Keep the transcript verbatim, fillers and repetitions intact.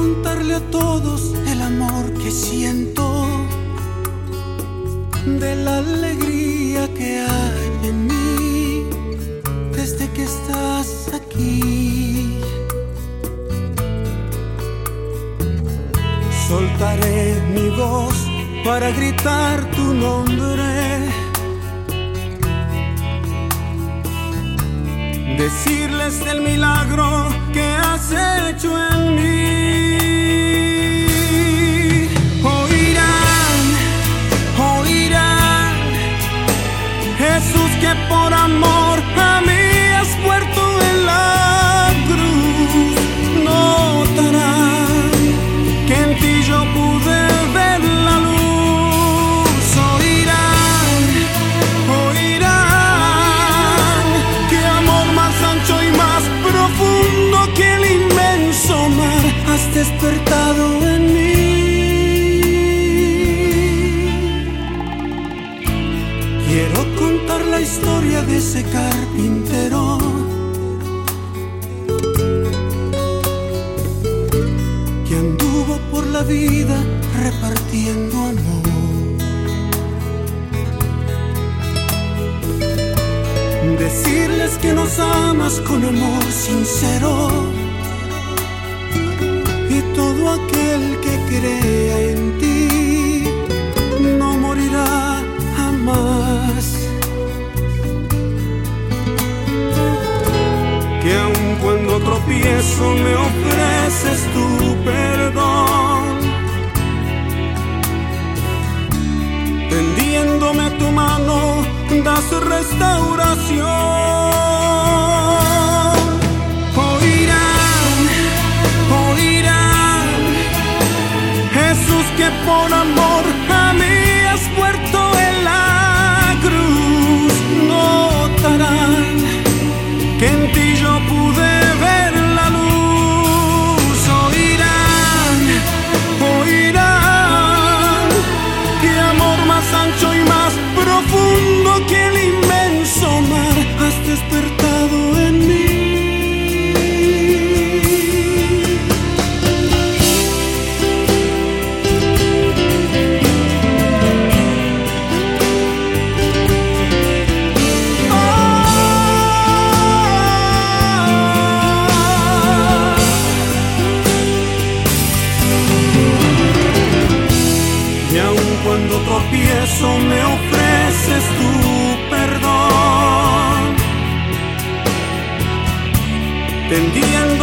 contarle a todos el amor que siento, de la alegría que hay en mí desde que estás aquí. Soltaré mi voz para gritar tu nombre, decirles el milagro que has hecho en mí. Oirán, oirán, Jesús, que por amor a mí has muerto en la cruz. Notarán que en ti yo pude ver la luz. Oirán, oirán, qué amor más ancho y más profundo que el inmenso mar has despertado en mí. Quiero contar la historia de ese carpintero que anduvo por la vida repartiendo amor. Decirles que nos amas con amor sincero, y todo aquel que crea en ti no morirá jamás. Que aun cuando tropiezo me ofreces tu perdón, tendiéndome tu mano das restauración. Oirán, oirán, Jesús, que por amor a mí has muerto en la cruz. Notarán que en ti yo pude ver la luz. Oirán, oirán, qué amor más ancho y más profundo que el inmenso mar has despertado en mí. Y aun cuando tropiezo me ofreces tu perdón, tendiendo